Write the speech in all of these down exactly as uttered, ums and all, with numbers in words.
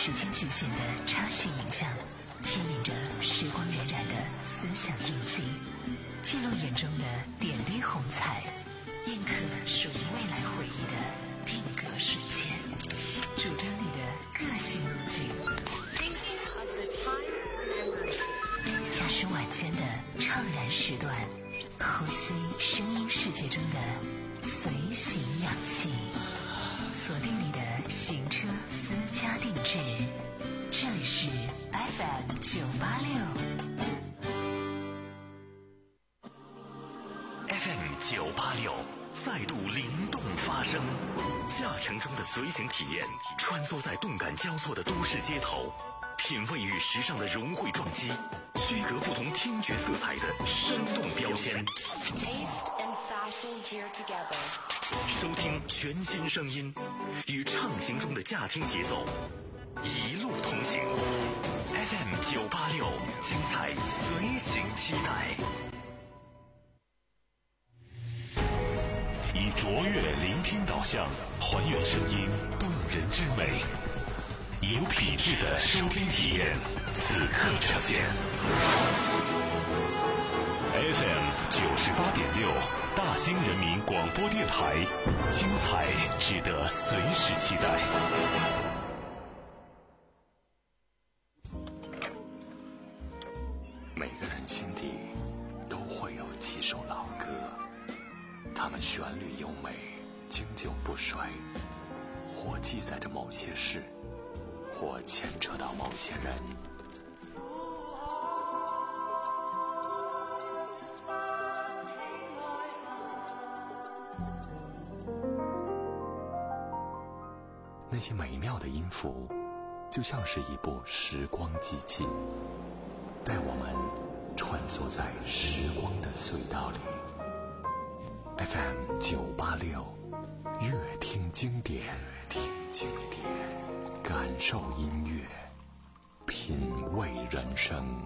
时间局限的插叙影像，牵引着时光荏苒的思想印记，记录眼中的点滴红彩，印刻属于未来回忆的定格瞬间，主张你的个性路径，驾驶晚间的怅然时段，呼吸声音世界中的随行氧气，锁定你的行车私家定制，这里是 F M 九八六 F M 九八六再度灵动发声，驾乘中的随行体验，穿梭在动感交错的都市街头，品味与时尚的融汇撞击，区隔不同听觉色彩的生动标签。收听全新声音，与畅行中的驾听节奏，一路同行。F M 九八六，精彩随行期待。以卓越聆听导向，还原声音动人之美，有品质的收听体验，此刻呈现。F M 九十八点六，大兴人民广播电台，精彩值得随时期待。每个人心底都会有几首老歌，它们旋律优美，经久不衰，或记载着某些事，或牵扯到某些人。那些美妙的音符，就像是一部时光机器，带我们穿梭在时光的隧道里。F M 九八六，乐听经典，乐听经典，感受音乐，品味人生。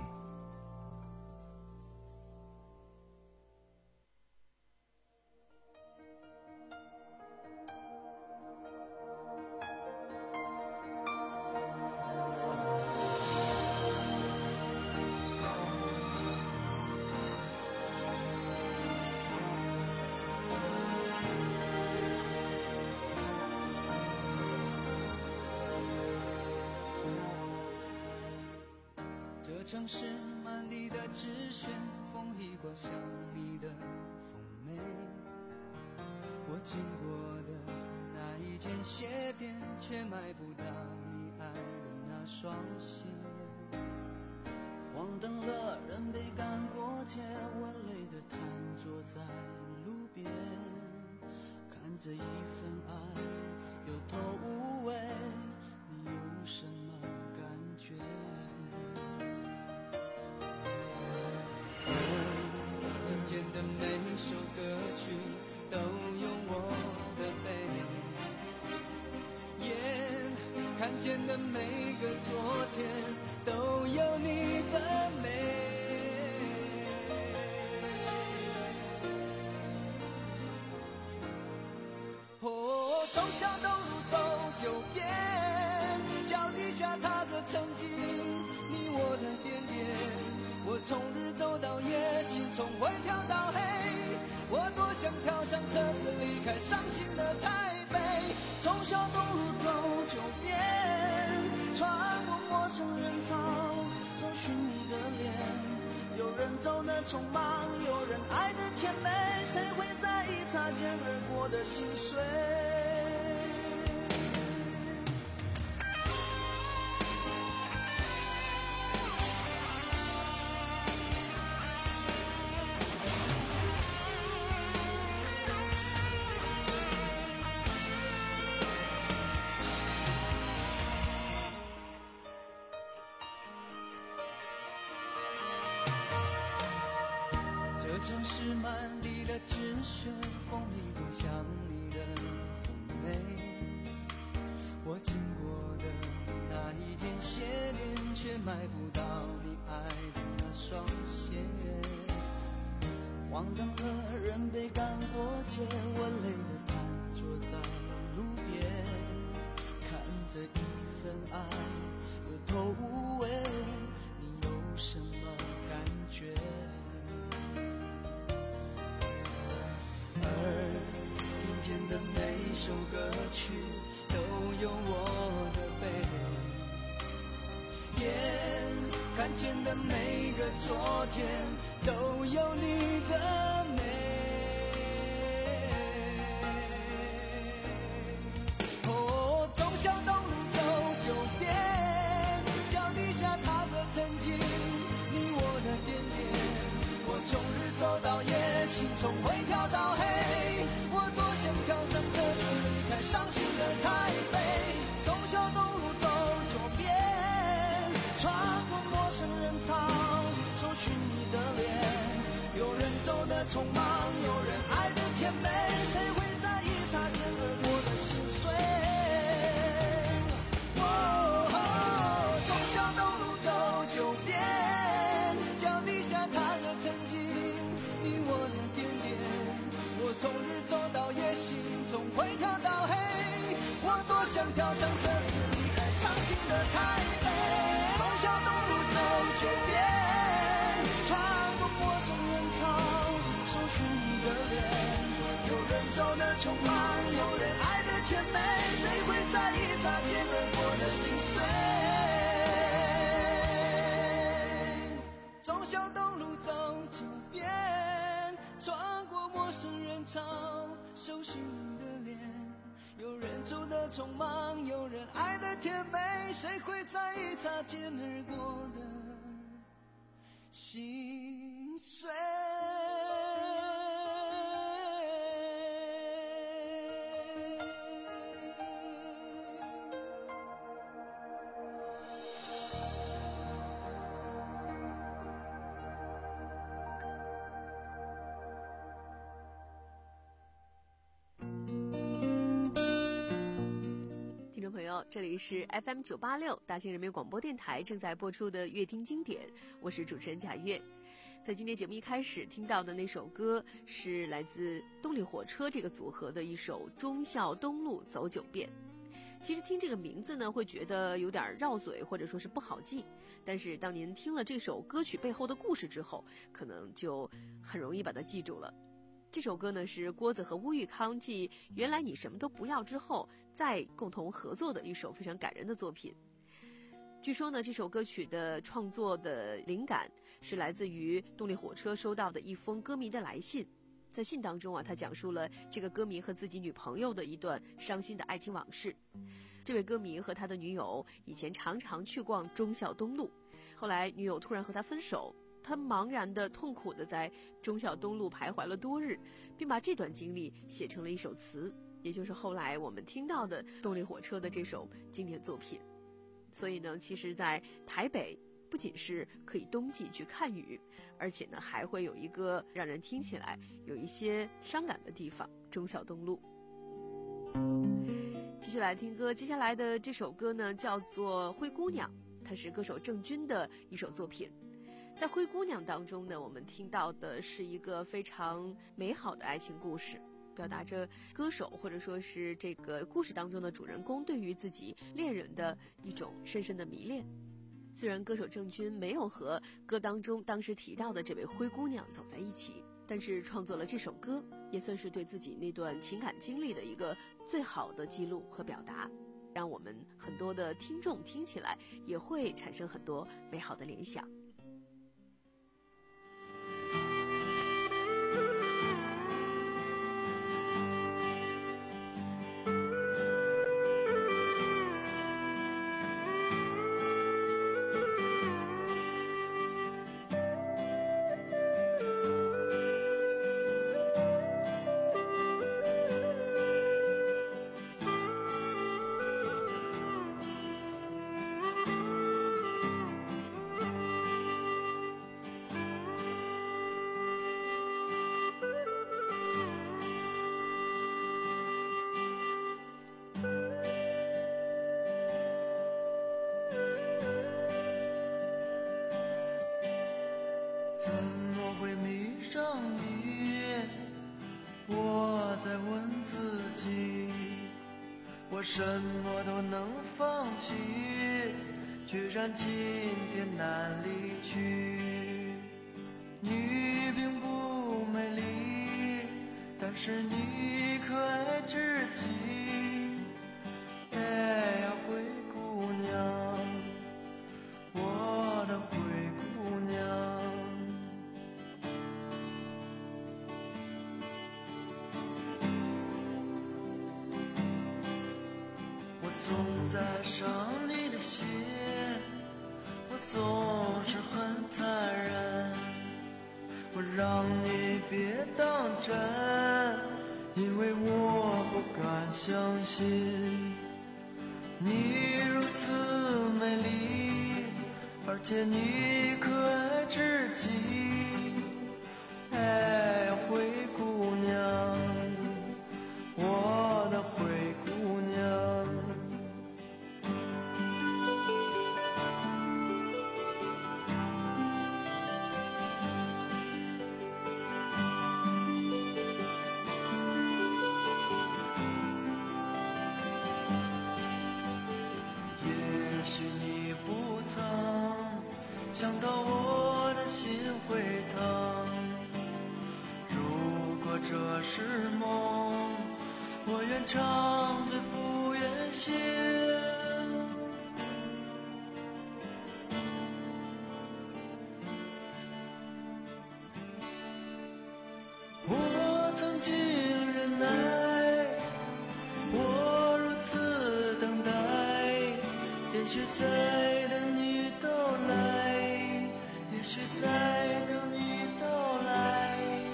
这城市满地的纸屑，风一刮像你的妩媚。我经过的那一间鞋店，却买不到你爱的那双鞋。黄灯了，人被赶过街，我累得瘫坐在路边，看这一份爱有头无尾，你有什么感觉？听见的每首歌曲都有我的悲，眼看见的每个昨天都有你的美。哦，从小东路走九遍，脚底下踏着曾经你我的点点。我从日走到夜，心从灰跳到黑，我多想跳上车子离开伤心的台北。从小东路走九遍，穿过陌生人潮，找寻你的脸。有人走得匆忙，有人爱得甜美，谁会在意擦肩而过的心碎？这城市满地的纸屑，风一刮像你的妩媚。我经过的那一间鞋店，却买不到你爱的那双鞋。黄灯了，人被赶过街，我累得瘫坐在路边，看着一份爱头无味，你有什么感觉？耳听见的每首歌曲都有我的背，眼看见的每个昨天都有你的美。哦，忠孝东路走九遍，脚底下踏着曾经你我的点点，我从日走到夜，心从灰跳到黑，我多想跳上车子离开伤心的台北。忠孝东路走九遍，穿过陌生人潮，搜寻你的脸，有人走得匆忙，有人爱得甜美，谁会在意擦肩而过的心碎？哦，忠孝东路走九遍，脚底下踏着曾经你我的点点，我从日走到夜，心从灰跳到黑，我多想跳上车子离开伤心的台北。忠孝东路走九遍，穿过陌生人潮，搜寻你的脸，有人走得匆忙，有人爱得甜美，谁会在意擦肩而过的心碎？忠孝东路走九遍，穿过陌生人潮，搜寻你的脸，有人走得匆忙，有人爱得甜美，谁会在意擦肩而过的心碎？ 听众朋友，这里是 F M 九八六大兴人民广播电台正在播出的乐听经典，我是主持人贾月。在今天节目一开始听到的那首歌是来自动力火车这个组合的一首《忠孝东路走九遍》。其实听这个名字呢，会觉得有点绕嘴，或者说是不好记，但是当您听了这首歌曲背后的故事之后，可能就很容易把它记住了。这首歌呢是郭子和乌玉康继《原来你什么都不要》之后再共同合作的一首非常感人的作品。据说呢，这首歌曲的创作的灵感是来自于动力火车收到的一封歌迷的来信。在信当中啊，他讲述了这个歌迷和自己女朋友的一段伤心的爱情往事。这位歌迷和他的女友以前常常去逛忠孝东路，后来女友突然和他分手，他茫然的痛苦的在忠孝东路徘徊了多日，并把这段经历写成了一首词，也就是后来我们听到的动力火车的这首经典作品。所以呢，其实在台北不仅是可以冬季去看雨，而且呢还会有一个让人听起来有一些伤感的地方，忠孝东路。继续来听歌，接下来的这首歌呢叫做《灰姑娘》，它是歌手郑钧的一首作品。在《灰姑娘》当中呢，我们听到的是一个非常美好的爱情故事，表达着歌手或者说是这个故事当中的主人公对于自己恋人的一种深深的迷恋。虽然歌手郑钧没有和歌当中当时提到的这位灰姑娘走在一起，但是创作了这首歌也算是对自己那段情感经历的一个最好的记录和表达，让我们很多的听众听起来也会产生很多美好的联想。 怎么会迷上你？我在问自己，我什么都能放弃， 居然今天难离去。你并不美丽，但是你可爱至极。哎呀，灰姑娘，我的灰姑娘。我总在伤你的心，我总是很残忍，我让你别当真，因为我不敢相信你如此美丽，而且你可爱至极。哎，灰姑娘，我的灰姑娘。也许你不曾想到我的心会疼，如果这是梦，我愿长醉不愿醒。我曾经忍耐，我如此等待，也许在等你到来，也许在等你到来。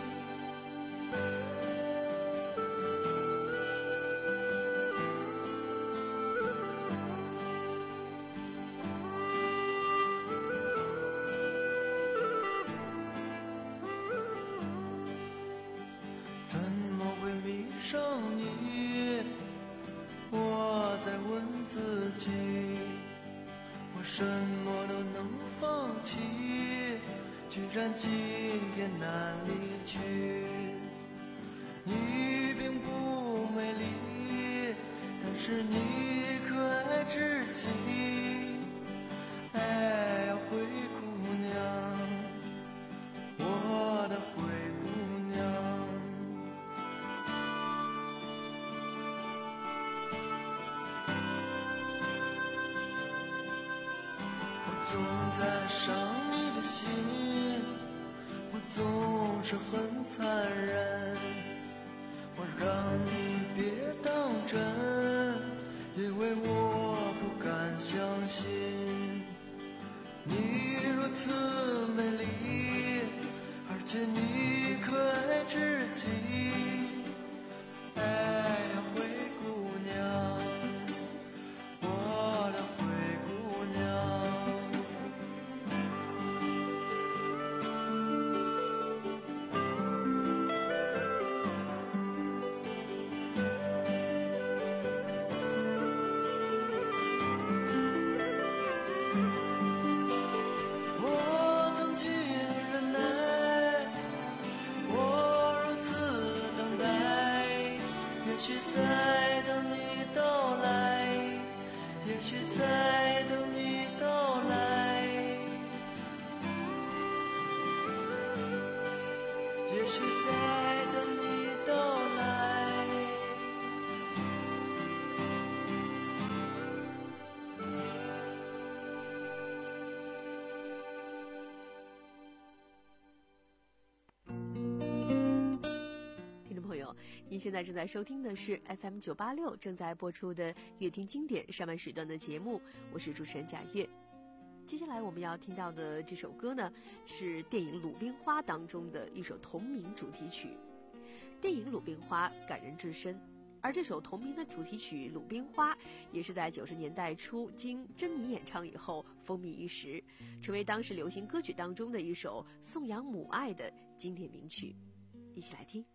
怎么会迷上你？我在问自己，我什么都能放弃，居然今天难离去。你并不美丽，但是你可爱至极。哎呀，灰姑娘，我的灰姑娘。我总在伤你的心，我总是很残忍，我让你别当真，因为我不敢相信你如此美丽，而且你可爱至极。哎呀，灰姑娘，我的灰姑娘。我曾经忍耐，我如此等待，也许在等你到来，也许在等你到来，也许在等你到来。 听众朋友，您现在正在收听的是 F M 九八六正在播出的乐听经典上半时段的节目，我是主持人贾月。接下来我们要听到的这首歌呢，是电影《鲁冰花》当中的一首同名主题曲。电影《鲁冰花》感人至深，而这首同名的主题曲《鲁冰花》也是在九十年代初经珍妮演唱以后风靡一时，成为当时流行歌曲当中的一首颂扬母爱的经典名曲。一起来听。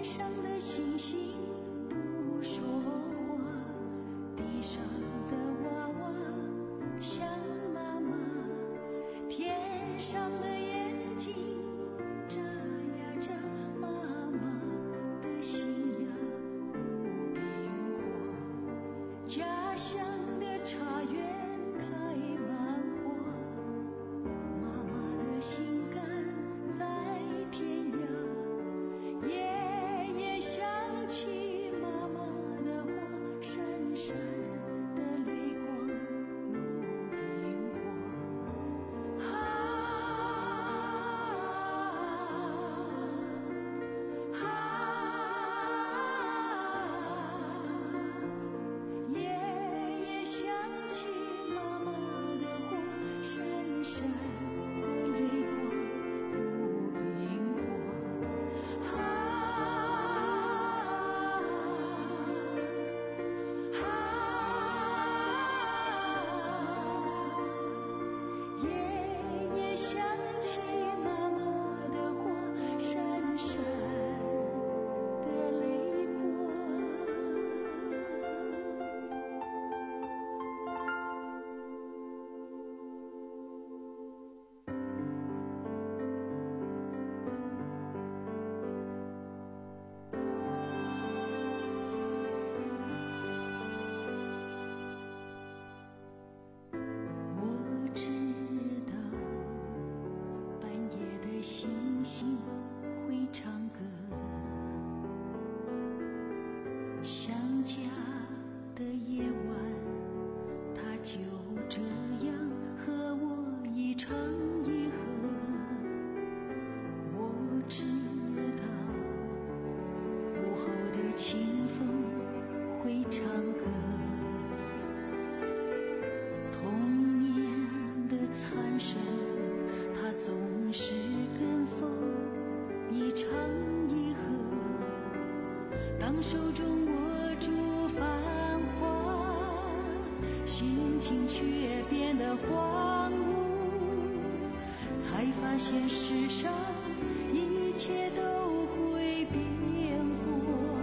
天上的星星不说话，地上的娃娃想妈妈，天上的眼睛眨呀眨，妈妈的心呀如冰花，家乡的茶园开满花，妈妈的心肝在天涯，夜夜想起妈妈的话，闪闪的泪光如冰花。啊啊，夜夜想起妈妈的话，闪闪的泪光如冰花。啊啊，夜夜想起妈妈的话，闪闪的泪光。我知道半夜的星星会唱歌，想家的夜晚，它就这样和我一唱一和。我知道午后的清风会唱歌，童年的残声，它总是跟风一唱一和。当手中握住繁华，心情却变得荒芜，才发现世上一切都会变过。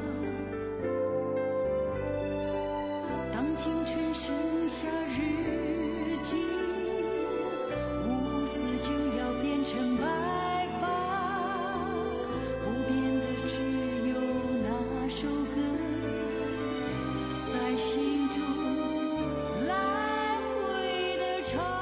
当青春剩下日记，乌丝就要变成白发，不变的只有那首歌，在心中来回的唱。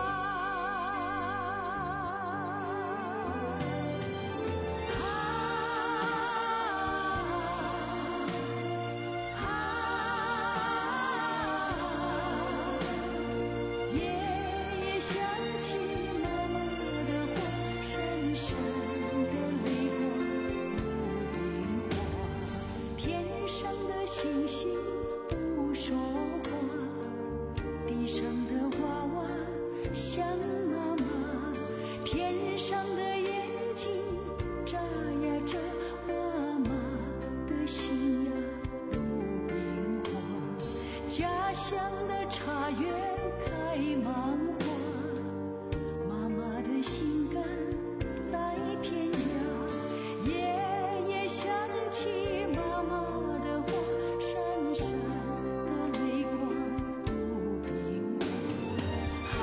夜夜想起妈妈的话，闪闪的泪光如冰花，天上的星星不说话，地上的娃娃想妈妈，天上的眼睛眨呀眨，妈妈的心呀如冰花，家乡的茶园开满花，妈妈的心肝在天涯，夜夜想起妈妈的话，闪闪的泪光如冰花。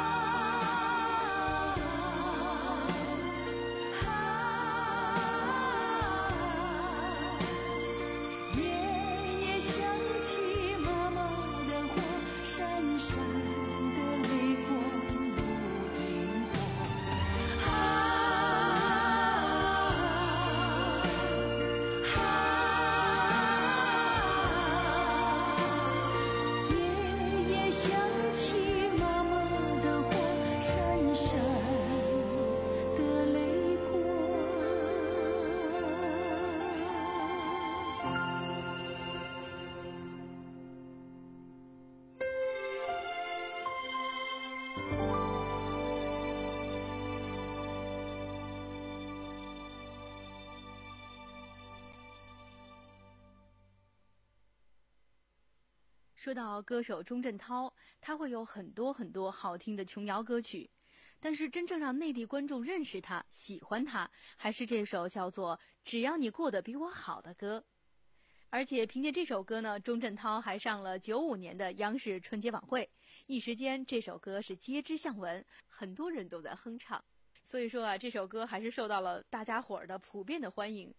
啊啊，夜夜想起妈妈的话，闪闪的泪光如冰花。啊啊，夜夜想起妈妈的话，闪闪的泪光。 说到歌手钟镇涛，他会有很多很多好听的琼瑶歌曲。 但是真正让内地观众认识他、喜欢他，还是这首叫做《只要你过得比我好》的歌。而且凭借这首歌呢，钟镇涛还上了九五年的央视春节晚会，一时间这首歌是街知巷闻，很多人都在哼唱。所以说啊，这首歌还是受到了大家伙儿的普遍的欢迎。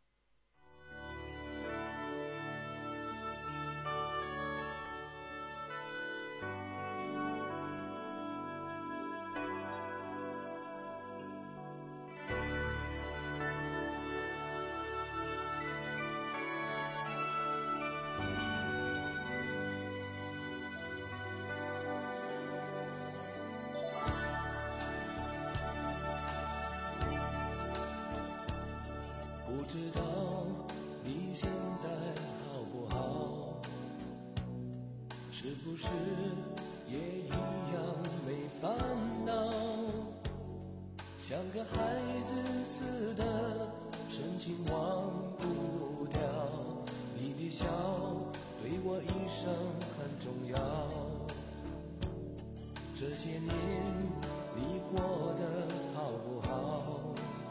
不知道你现在好不好，是不是也一样没烦恼，像个孩子似的深情忘不掉，你的笑对我一生很重要，这些年你过得好不好，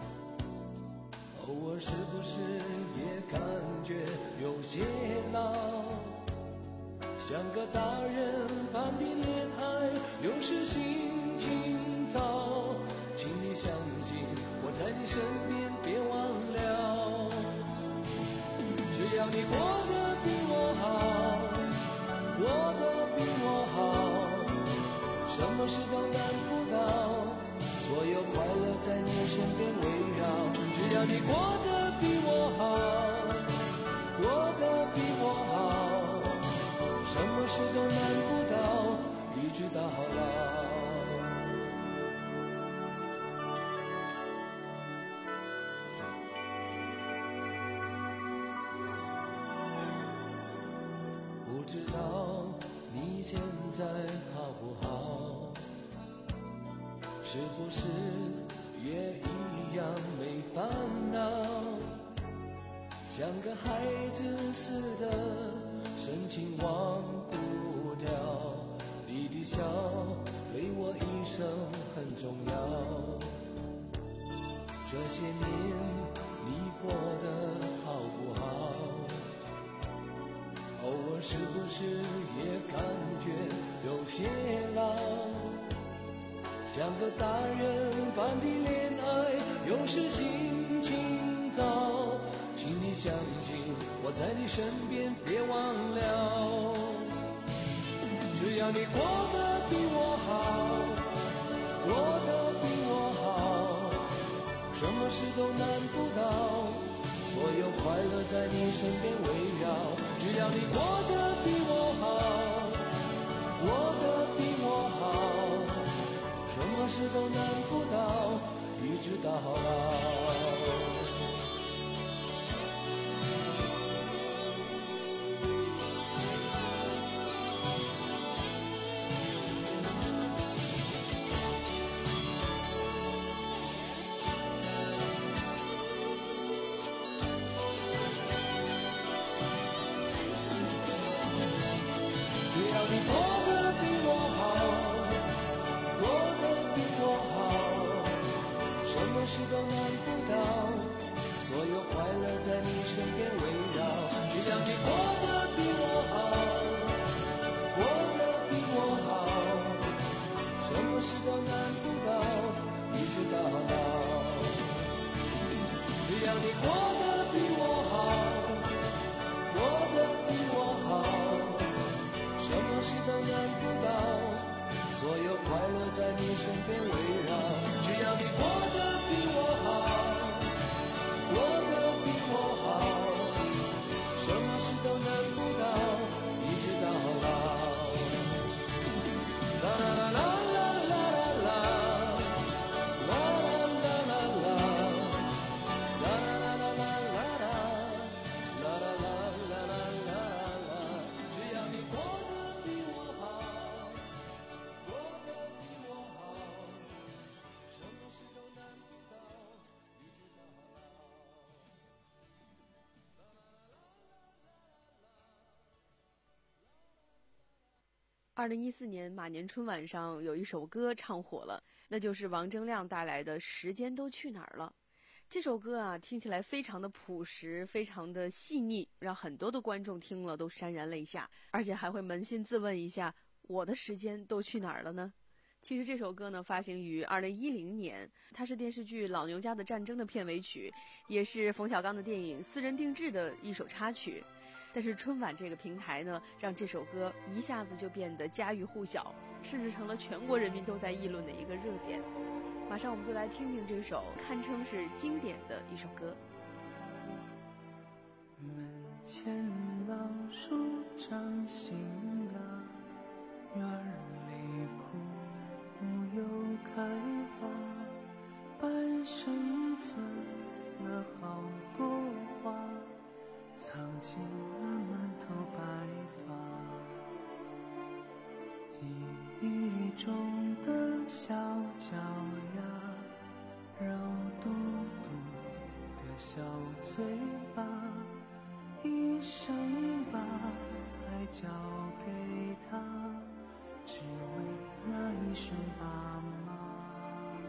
偶尔是不是也感觉有些老，像个大人般的恋爱有时心情糟，请你相信我在你身边，别忘了，只要你过得比我好，过得比我好，什么事都难不倒，所有快乐在你身边围绕，只要你过得比我好，过得比我好，什么事都难不倒，一直到老。不知道你现在好不好，是不是也一样没烦恼，像个孩子似的深情忘不掉，你的笑对我一生很重要，这些年你过得好不好，偶尔是不是也感觉有些老，像个大人般的恋爱有时心情糟，请你相信我在你身边，别忘了，只要你过得比我好，过得比我好，什么事都难不倒，所有快乐在你身边围绕，只要你过得比我好，过得比我好，什么事都难不倒，一直到老。只要你过得比我好，过得比我好，什么事都难不倒，所有快乐在你身边围绕，只要你过得比我好，过得比我好，什么事都难不倒，一直到老，只要你过得比我好，过得比我好，什么事都难不倒，所有快乐在你身边围绕，只要你过得比我好，过得比我好，什么事都难不倒，一直到老。啦啦啦啦啦啦啦，啦啦啦啦啦，啦啦啦啦啦啦，啦啦啦啦啦啦啦，只要你过得比我好，过得比我好，什么事都难不倒。 二零一四年马年春晚上有一首歌唱火了，那就是王铮亮带来的《时间都去哪儿了》。这首歌啊，听起来非常的朴实，非常的细腻，让很多的观众听了都潸然泪下，而且还会扪心自问一下，我的时间都去哪儿了呢？其实这首歌呢，发行于二零一零年，它是电视剧《老牛家的战争》的片尾曲，也是冯小刚的电影《私人定制》的一首插曲。但是春晚这个平台呢，让这首歌一下子就变得家喻户晓，甚至成了全国人民都在议论的一个热点。马上我们就来听听这首堪称是经典的一首歌。 门前老树长新芽，院里枯木又开花，半生存了好多话，藏进了满头白发。记忆中的小脚丫，肉嘟嘟的小嘴巴，一生把爱交给他，只为那一声爸妈。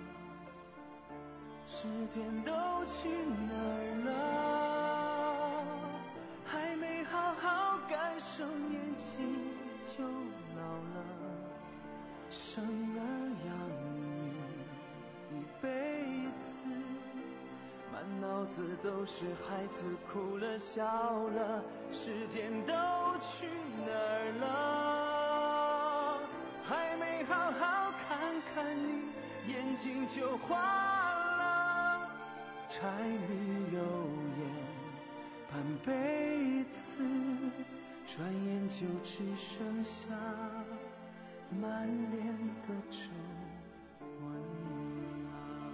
时间都去哪儿了？还没好好感受年轻就老了，生儿养女一辈子，满脑子都是孩子哭了笑了，时间都去哪儿了？还没好好看看你，眼睛就花了，柴米油盐半辈子，转眼就只剩下满脸的皱纹了。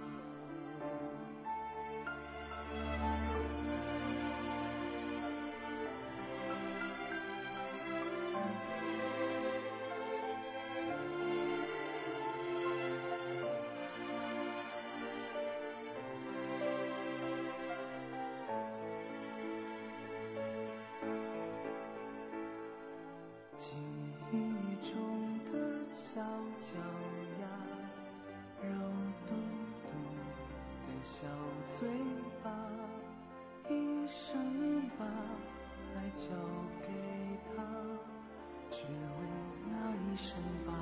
记忆中的小脚丫，肉嘟嘟的小嘴巴，一生把爱交给他，只为那一声爸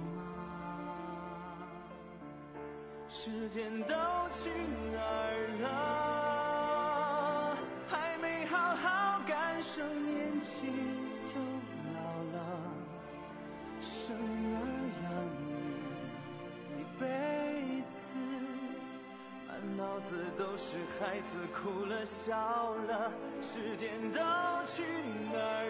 妈。时间都去哪儿了？还没好好感受年轻就老了，生儿养女一辈子，满脑子都是孩子哭了笑了，时间都去哪儿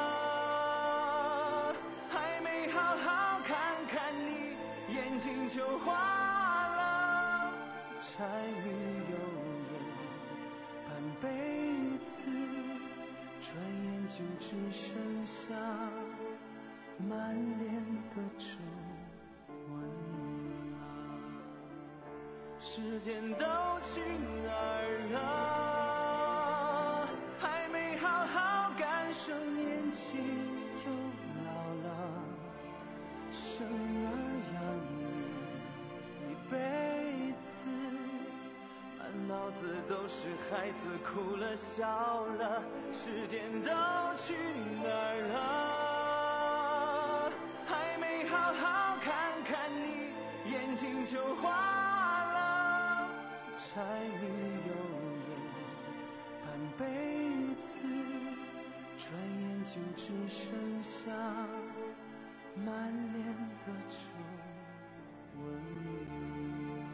了？还没好好看看你，眼睛就花了，柴米油盐半辈子，转眼就只剩下满脸的皱纹了。时间都去哪儿了？还没好好感受年轻就老了，生儿养女一辈子，满脑子都是孩子哭了笑了，时间都去哪儿了？还没好好看看你，眼睛就花了，柴米油盐半辈子，转眼就只剩下满脸的皱纹了。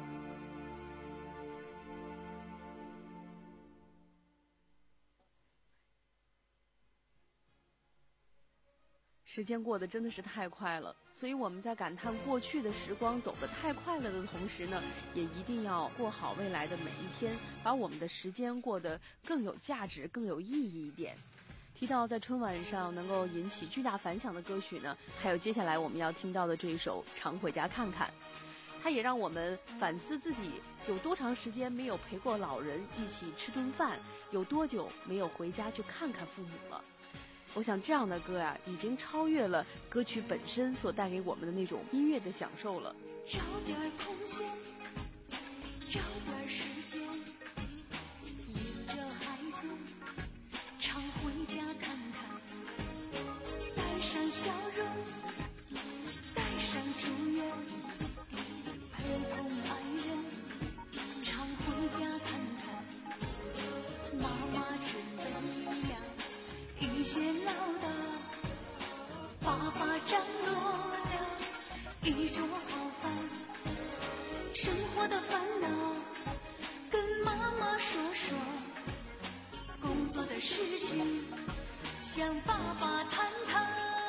时间过得真的是太快了，所以我们在感叹过去的时光走得太快了的同时呢，也一定要过好未来的每一天，把我们的时间过得更有价值、更有意义一点。提到在春晚上能够引起巨大反响的歌曲呢，还有接下来我们要听到的这一首《常回家看看》，它也让我们反思自己有多长时间没有陪过老人一起吃顿饭，有多久没有回家去看看父母了。 我想这样的歌啊，已经超越了歌曲本身所带给我们的那种音乐的享受了。 找点空闲，找点时间，领着孩子常回家看看，带上笑容，带上祝愿，陪同爱人常回家看看。妈妈准备了一些唠叨，爸爸张罗了一桌好饭，生活的烦恼跟妈妈说说，工作的事情向爸爸谈谈。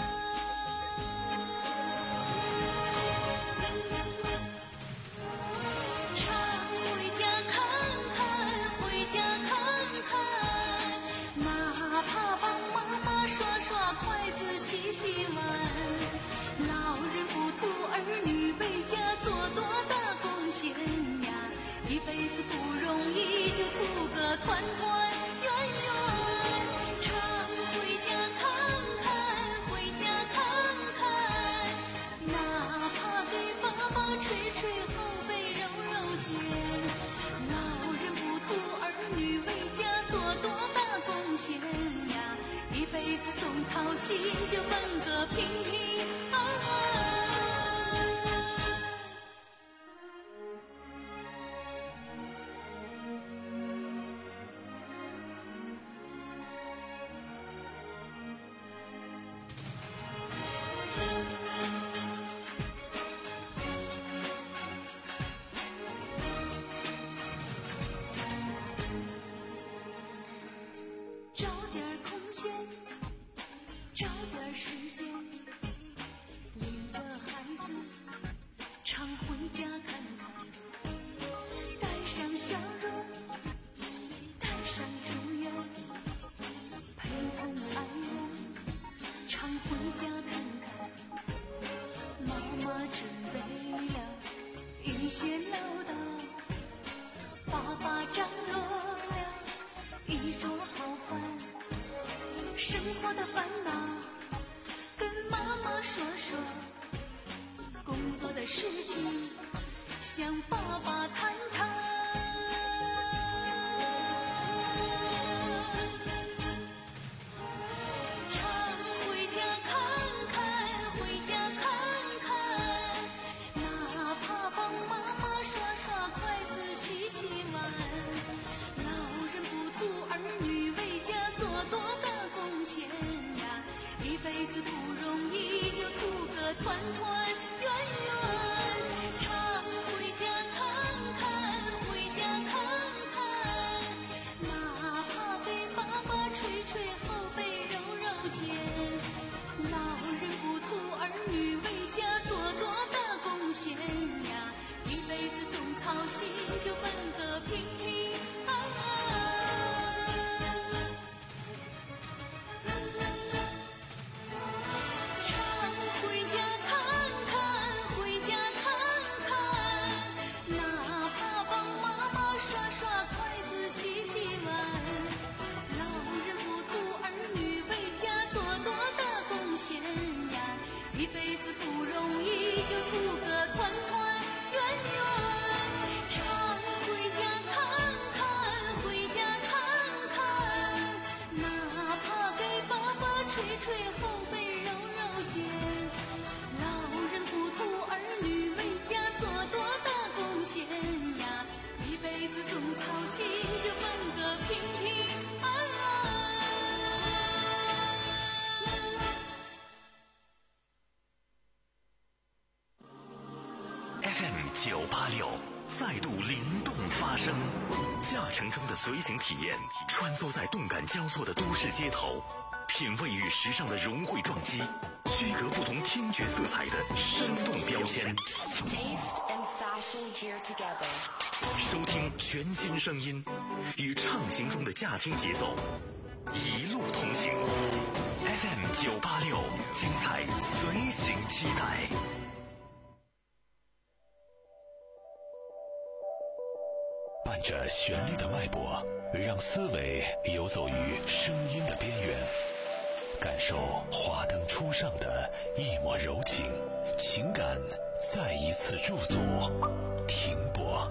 常回家看看，回家看看，哪怕帮妈妈刷刷筷子洗洗碗。老人不图儿女为家做多大贡献呀，一辈子不容易，就图个团团圆圆。常回家看看，回家看看，哪怕给爸爸捶捶后背揉揉肩。老人不图儿女为家做多大贡献呀，一辈子总操心，就奔个平平安安。找点空闲，找点时间，领着孩子常回家看看，带上笑容，带上祝愿，陪同爱人常回家看看。妈妈准备了一些唠叨，爸爸张罗了一桌好饭，生活的烦恼跟妈妈说说，工作的事情向爸爸谈谈。常回家看看，回家看看，哪怕帮妈妈刷刷筷子洗洗碗。老人不图儿女为家做多大贡献呀，一辈子不容易，就图个团团圆圆。常回家看看，回家看看，哪怕给爸爸捶捶后背揉揉肩。老人不图儿女为家做多大贡献呀，一辈子总操心，就奔个平平安安。常回家看看，回家看看，哪怕帮妈妈刷刷筷子洗洗碗。老人不图儿女为家做多大贡献呀，一辈子不容易，就图个团团圆圆。常回家看看，回家看看，哪怕给爸爸捶捶后背揉揉肩。老人不图儿女为家做多大贡献呀，一辈子总操心，就奔个平平安安。 F M 九八六再度灵动发声，驾乘中的随行体验，穿梭在动感交错的都市街头，品味与时尚的融汇撞击，区隔不同听觉色彩的生动标签。收听全新声音，与畅行中的驾听节奏，一路同行。F M 九八六，精彩随行期待。伴着旋律的脉搏，让思维游走于声音的边缘， 感受华灯初上的一抹柔情，情感再一次驻足停泊。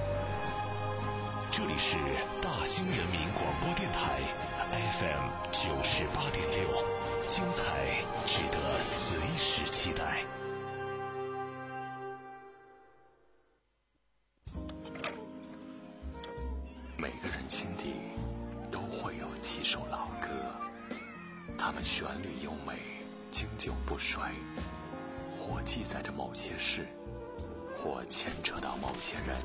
这里是大兴人民广播电台 F M 九十八点六，精彩值得随时期待。每个人心底都会有几首老歌，它们旋律优美，经久不衰，或记载着某些事，或牵扯到某些人。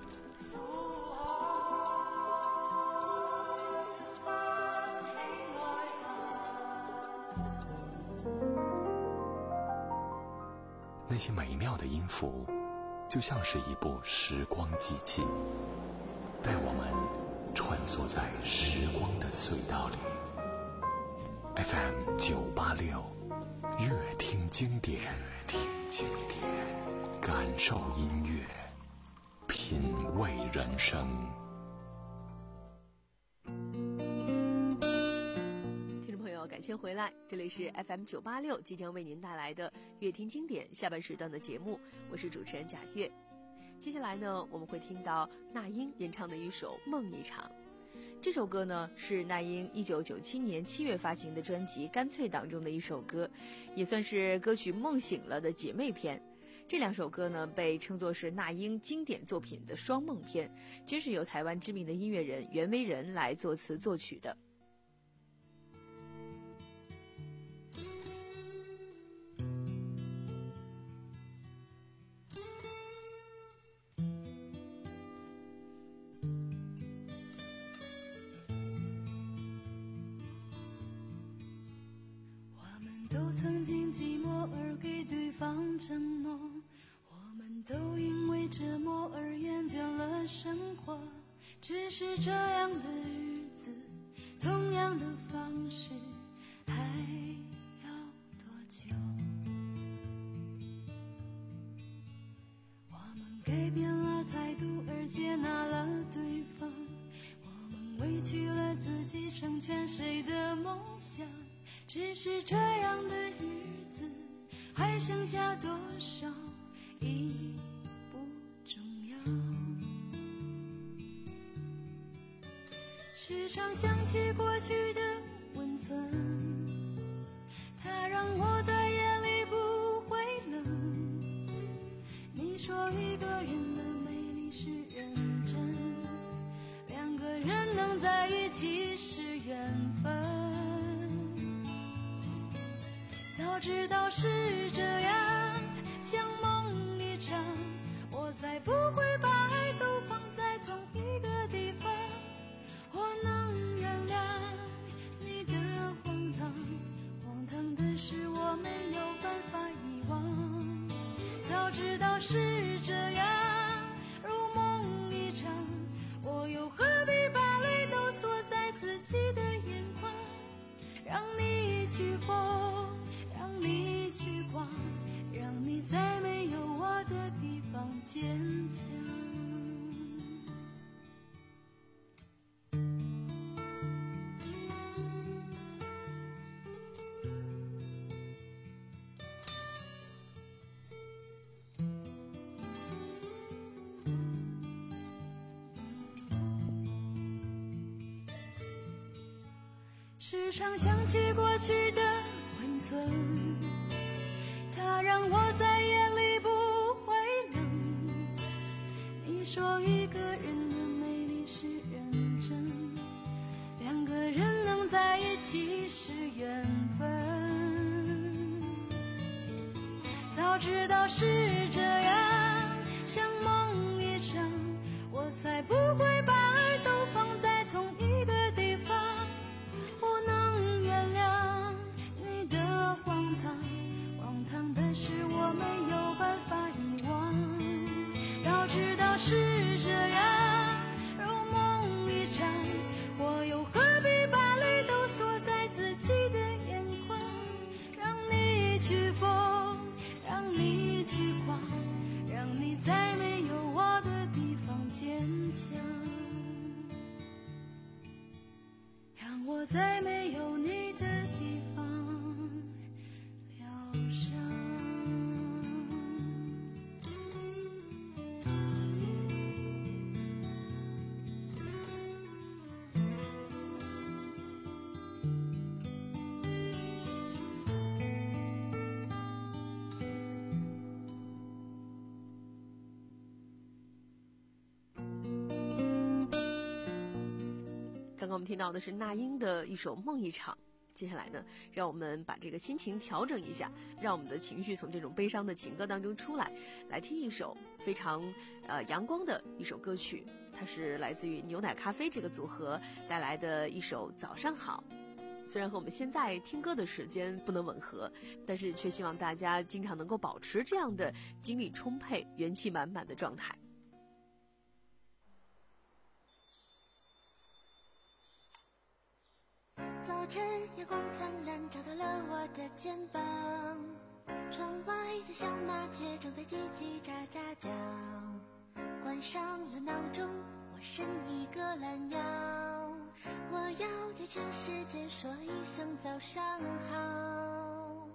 那些美妙的音符，就像是一部时光机器，带我们穿梭在时光的隧道里。F M 九八六，乐听经典，乐听经典，感受音乐，品味人生。 感谢回来，这里是 F M 九八六即将为您带来的乐听经典下半时段的节目，我是主持人贾月。接下来呢，我们会听到那英演唱的一首《梦一场》。这首歌呢是那英一九九七年七月发行的专辑《干脆》当中的一首歌，也算是歌曲《梦醒了》的姐妹篇。这两首歌呢被称作是那英经典作品的双梦篇，均是由台湾知名的音乐人袁惟仁来作词作曲的。 都曾经寂寞而给对方承诺，我们都因为折磨而厌倦了生活。只是这样的日子，同样的方式，还要多久？我们改变了态度而接纳了对方，我们委屈了自己成全谁的梦想。只是这样的日子，还剩下多少已不重要。时常想起过去的温存，它让我在夜里不会冷。你说一个人的美丽是认真，两个人能在一起是缘分。早知道是这样，像梦一场，我才不会把爱都放在同一个地方。我能原谅你的荒唐，荒唐的是我没有办法遗忘。早知道是这样，如梦一场，我又何必把泪都锁在自己的眼眶，让你去疯，让你去逛，让你在没有我的地方坚强。时常想起过去的温存，它让我在夜里不会冷。你说一个人的美丽是认真，两个人能在一起是缘分。早知道是这样，像梦一场，我才不会把爱都放在同一个地方。我能原谅你的荒唐，荒唐的是我没有办法遗忘。早知道是这样，如梦一场，我又何必把泪都锁在自己的眼眶，让你去疯，让你去狂，让你在没有我的地方坚强，让我在没有你的地方刚刚我们听到的是那英的一首《梦一场》。接下来呢，让我们把这个心情调整一下，让我们的情绪从这种悲伤的情歌当中出来，来听一首非常呃阳光的一首歌曲，它是来自于牛奶咖啡这个组合带来的一首《早上好》。虽然和我们现在听歌的时间不能吻合，但是却希望大家经常能够保持这样的精力充沛、元气满满的状态。 早晨阳光灿烂，照到了我的肩膀，窗外的小麻雀正在叽叽喳喳叫，关上了闹钟，我伸一个懒腰，我要对全世界说一声早上好。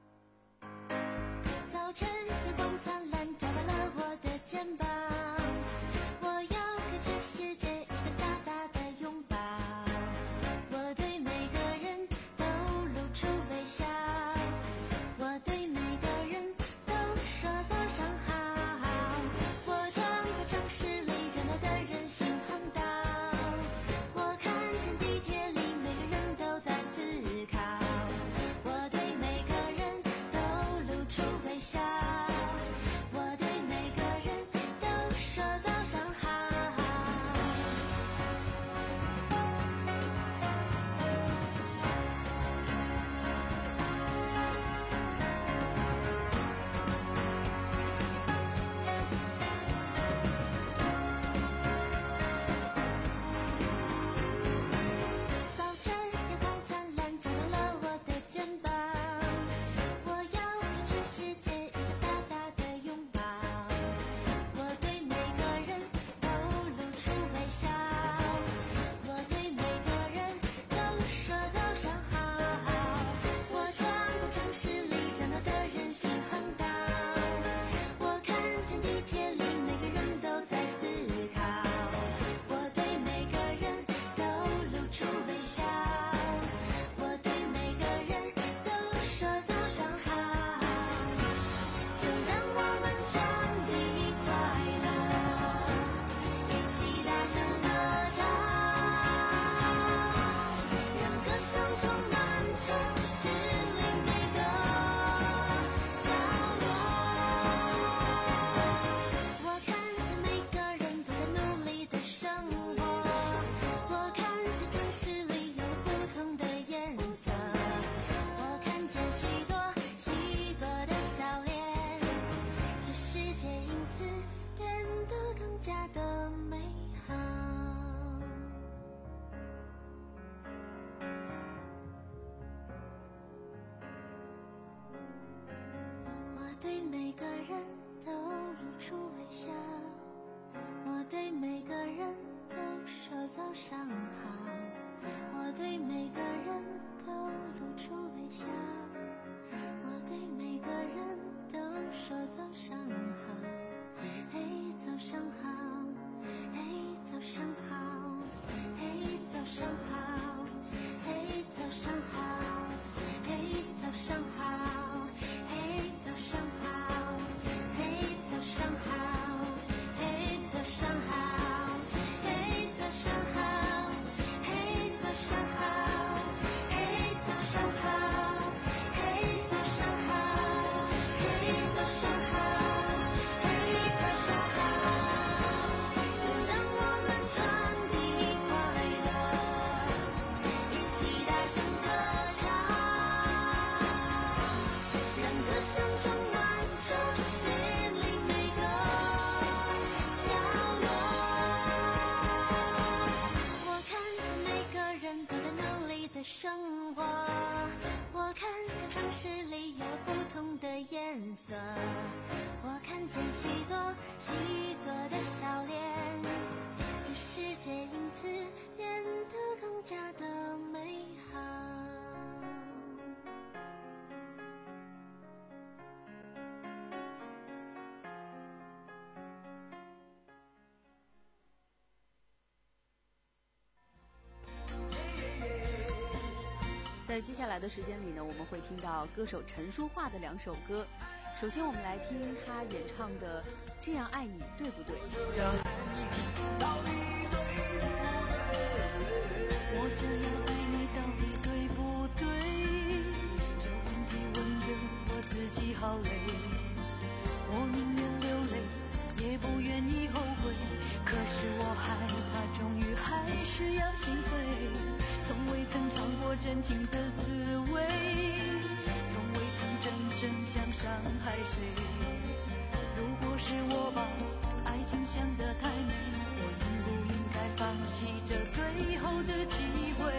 早晨阳光灿烂，照到了我的肩膀，我要给全世界一个大大的拥抱，我对每个人都露出微笑，我对每个人都说早上好，我穿过城市里热闹的人行横道，我看见地铁里每个人都在思考，我对每个人都露出微笑，我对每个人都说早上好。早晨阳光灿烂，照到了我的肩膀，我要给全世界一个大大的拥抱，我对每个人都露出微笑，我对每个人都说早上好，我穿过城市里热闹的人行横道，我看见地铁里每个人都在思考，我对每个人都露出微笑，我对每个人都说早上好，就让我们传递快乐，一起大声歌唱，让歌声充满城市里每个角落，我看见每个人都在努力的生活，我看见城市里有不同的颜色，我看见许多许多的笑脸，这世界因此变得更加的美好。我对每个人都露出微笑，我对每个人都说早上好，我对每个人都露出微笑，我对每个人都说早上好，嘿，早上好，嘿，早上好，嘿，早上好，嘿，早上好，嘿，早上好，嘿，早上好，嘿，早上好，嘿，早上好，嘿，早上好，嘿，早上好，嘿，早上好，嘿，早上好，嘿，早上好，嘿，早上好，就让我们传递快乐，一起大声歌唱，让歌声充满城市里每个角落，我看见每个人都在努力的生活，我看见城市里有不同的颜色，我看见许多许多的笑脸，这世界因此变得更加的美好。 在接下来的时间里呢，我们会听到歌手陈淑桦的两首歌。首先，我们来听她演唱的《这样爱你对不对》。 未曾尝过真情的滋味，从未曾真正想伤害谁。如果是我把爱情想得太美，我应不应该放弃这最后的机会？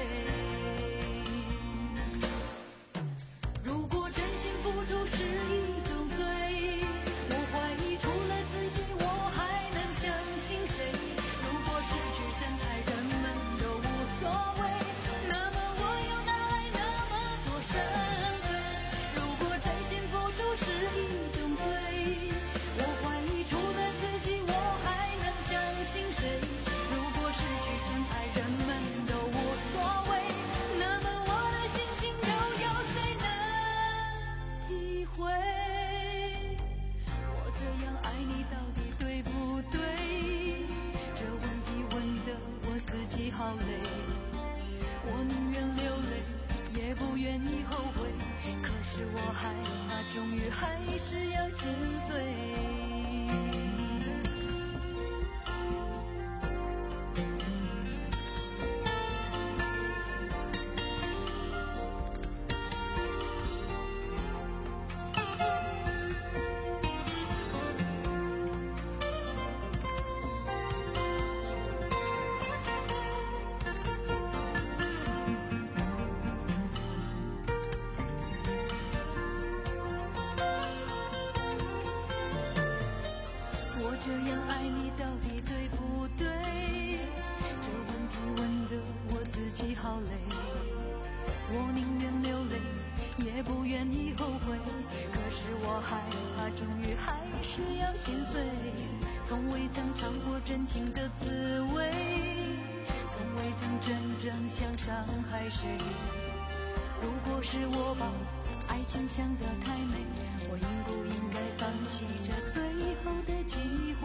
如果真心付出是一种罪，我怀疑除了自己我还能相信谁？如果失去真爱人们都无所谓，那么我又哪来那么多伤悲？如果真心付出是一种罪，我怀疑除了自己我还能相信谁？如果失去真爱人们都无所谓，那么我的心情又有谁能体会？我这样爱你到底对不对？这问题问得我自己好累，我宁愿流泪也不愿意后悔，可是我害怕终于还是要心碎。我这样爱你到底对不对？这问题问得我自己好累，我宁愿流泪也不愿意后悔，可是我害怕终于还是要心碎。从未曾尝过真情的滋味，从未曾真正想伤害谁。如果是我把爱情想得太美，我应不应该放弃这最后的机会？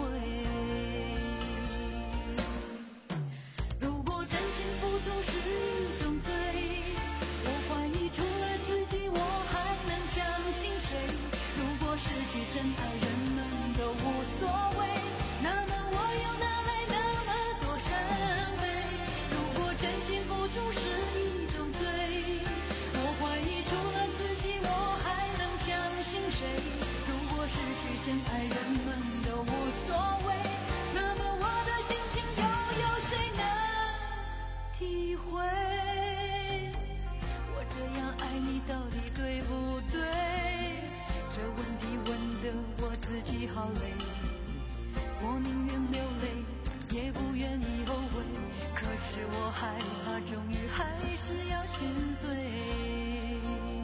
如果真心付出是一种罪，我怀疑除了自己我还能相信谁？如果失去真爱人们都无所谓，那么我又哪来那么多伤悲？如果真心付出是一种罪，我怀疑除了自己我还能相信谁？如果失去真爱人们都无所谓，那么我的心情又有谁能体会？我这样爱你到底对不对？这问题问得我自己好累，我宁愿流泪也不愿意后悔，可是我害怕终于还是要心碎。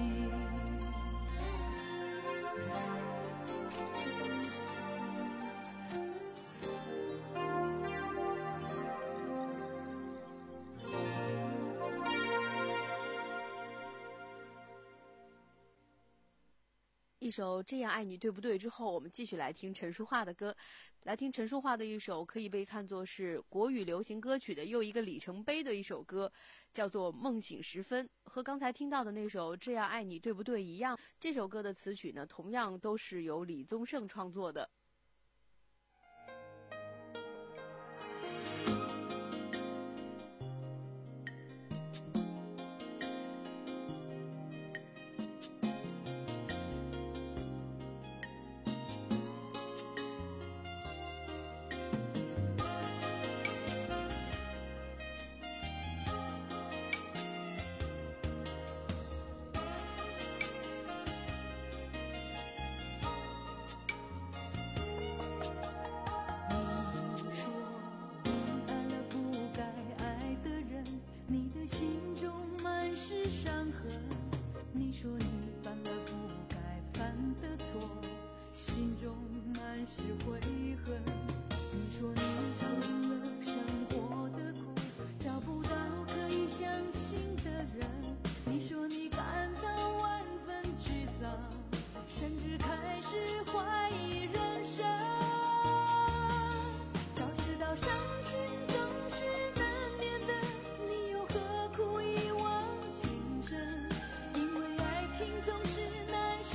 一首《这样爱你对不对》之后，我们继续来听陈淑桦的歌，来听陈淑桦的一首可以被看作是国语流行歌曲的又一个里程碑的一首歌，叫做《梦醒时分》。和刚才听到的那首《这样爱你对不对》一样，这首歌的词曲呢，同样都是由李宗盛创作的。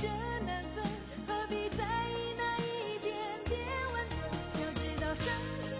何必在意那一点点温存？要知道伤心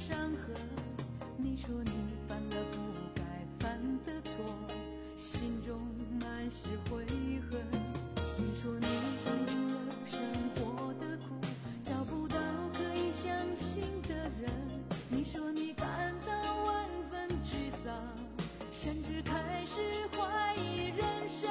伤痕。你说你犯了不该犯的错，心中满是悔恨。你说你尝尽了生活的苦，找不到可以相信的人。你说你感到万分沮丧，甚至开始怀疑人生。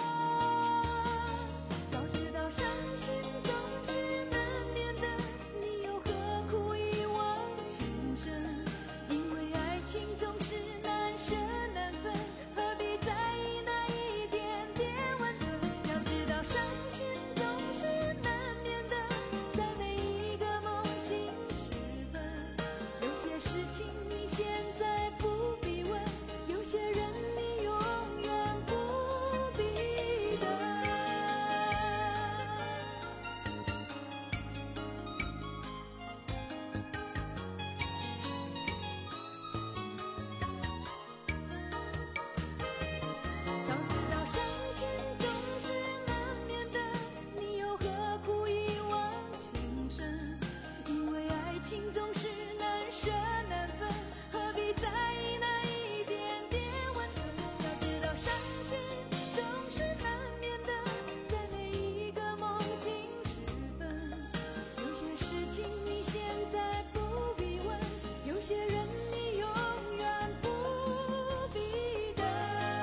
早知道伤心总是难免的，你又何苦一往情深？因为爱情总是难舍难分，何必在意那一点点温存？要知道伤心总是难免的，在每一个梦醒时分。有些事情你现在不必问，有些人你永远不必等。早知道伤心总是难免的，你又何苦一往情深？因为爱情总是难舍难分，何必在意那一点点温存？要知道伤心总是难免的，在每一个梦醒时分。有些事情你现在不必问，有些人你永远不必等。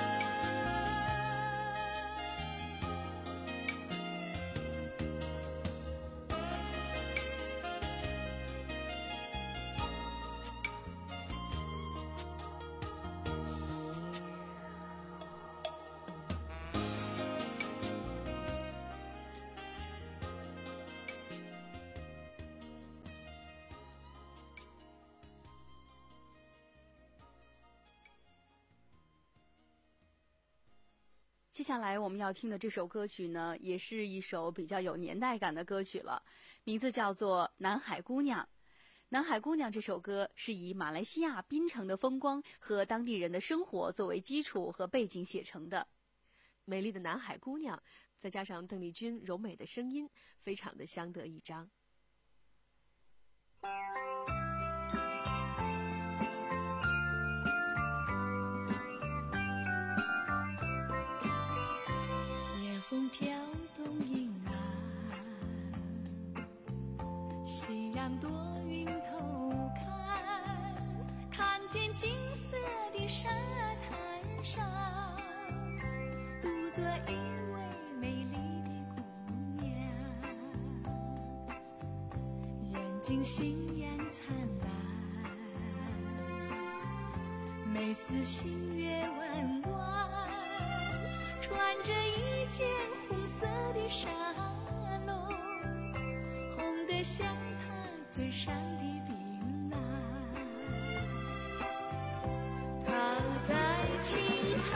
接下来我们要听的这首歌曲呢，也是一首比较有年代感的歌曲了，名字叫做《南海姑娘》。《南海姑娘》这首歌是以马来西亚槟城的风光和当地人的生活作为基础和背景写成的。 美丽的南海姑娘，再加上邓丽君柔美的声音，非常的相得益彰。 夜风挑动银浪，夕阳躲云头看，看见金色的沙滩上，独坐一位美丽的姑娘，人间星焰灿烂，美似星月弯弯，穿着一件红色的纱笼，红得像她嘴上的槟榔。躺在青滩，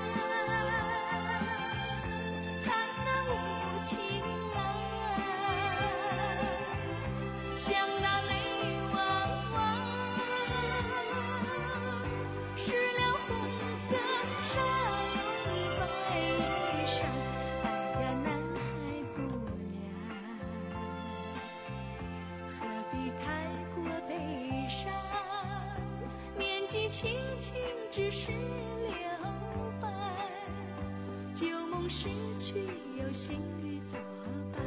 看那雾晴蓝，像那泪汪汪，湿了红色纱笼白衣裳。哎呀，南海姑娘，何必太过悲伤？年纪轻轻只是留伴，旧梦逝去有新侣作伴。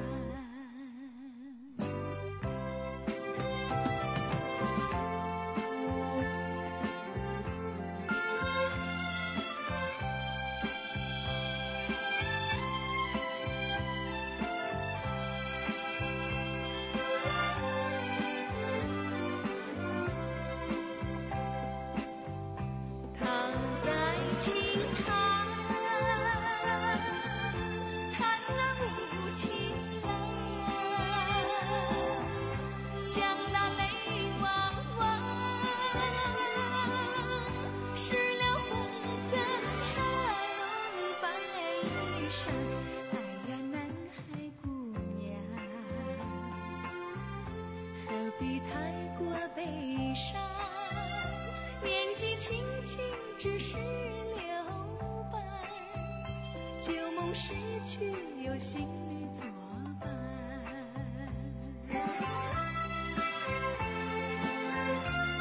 躺在青滩，看那雾晴蓝，像那泪汪汪，湿了红色纱笼白衣裳。哎呀，南海姑娘，何必太过悲伤？年纪轻轻只是留伴，旧梦逝去有新侣作伴。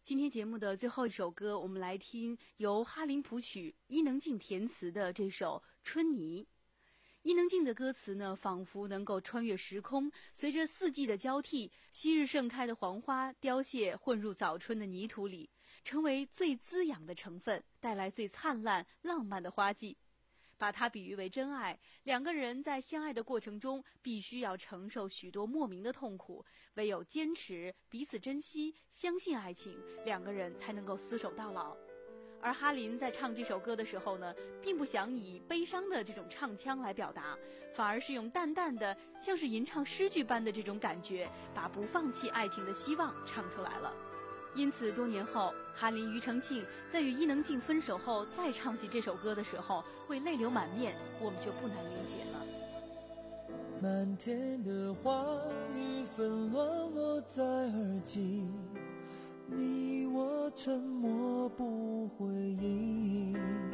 今天节目的最后一首歌，我们来听由哈林谱曲、伊能静填词的这首《春泥》。伊能静的歌词呢，仿佛能够穿越时空，随着四季的交替，昔日盛开的黄花凋谢，混入早春的泥土里，成为最滋养的成分，带来最灿烂浪漫的花季。把它比喻为真爱，两个人在相爱的过程中必须要承受许多莫名的痛苦，唯有坚持彼此珍惜，相信爱情，两个人才能够厮守到老。而哈林在唱这首歌的时候呢，并不想以悲伤的这种唱腔来表达，反而是用淡淡的像是吟唱诗句般的这种感觉，把不放弃爱情的希望唱出来了。因此多年后，哈林、庾澄庆在与伊能静分手后再唱起这首歌的时候，会泪流满面，我们就不难理解了。 漫天的花雨纷乱落在耳际，你我沉默不回应，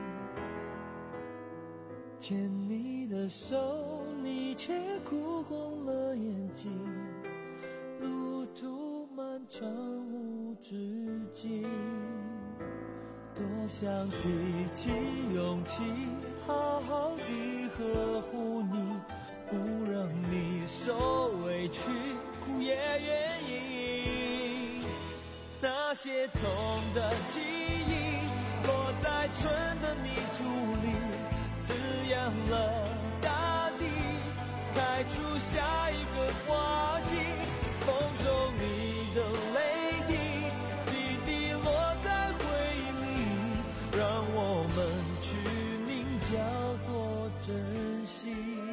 牵你的手，你却哭红了眼睛，路途漫长无止境，多想提起勇气，好好地呵护你，不让你受委屈，哭也愿意。那些痛的记忆落在春的泥土里，滋养了大地，开出下一个花季。风中你的泪滴，滴滴落在回忆里，让我们取名叫做珍惜。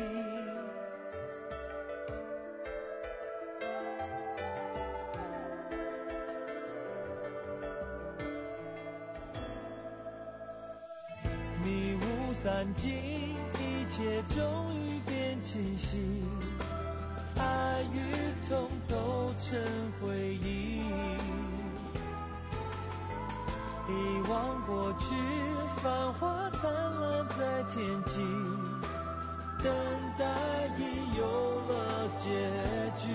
迷雾散尽，一切终于变清晰，爱与痛都成回忆，遗忘过去，繁华灿烂在天际，等待已有了结局。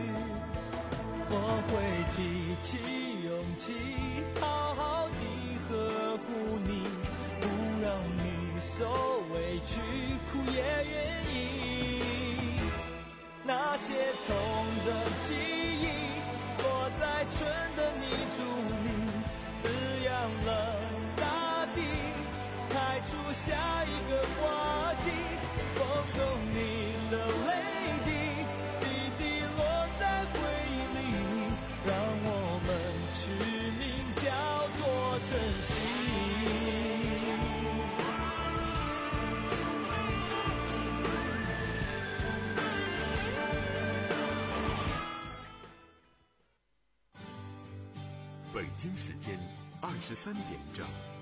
我会提起勇气，好好地呵护你，不让你受委屈，哭也愿意。那些痛的记忆落在春的泥土里，滋养了大地，开出下一个花季。风中你的泪滴，滴滴落在回忆里，让我们取名叫做珍惜。 北京时间二十三点整。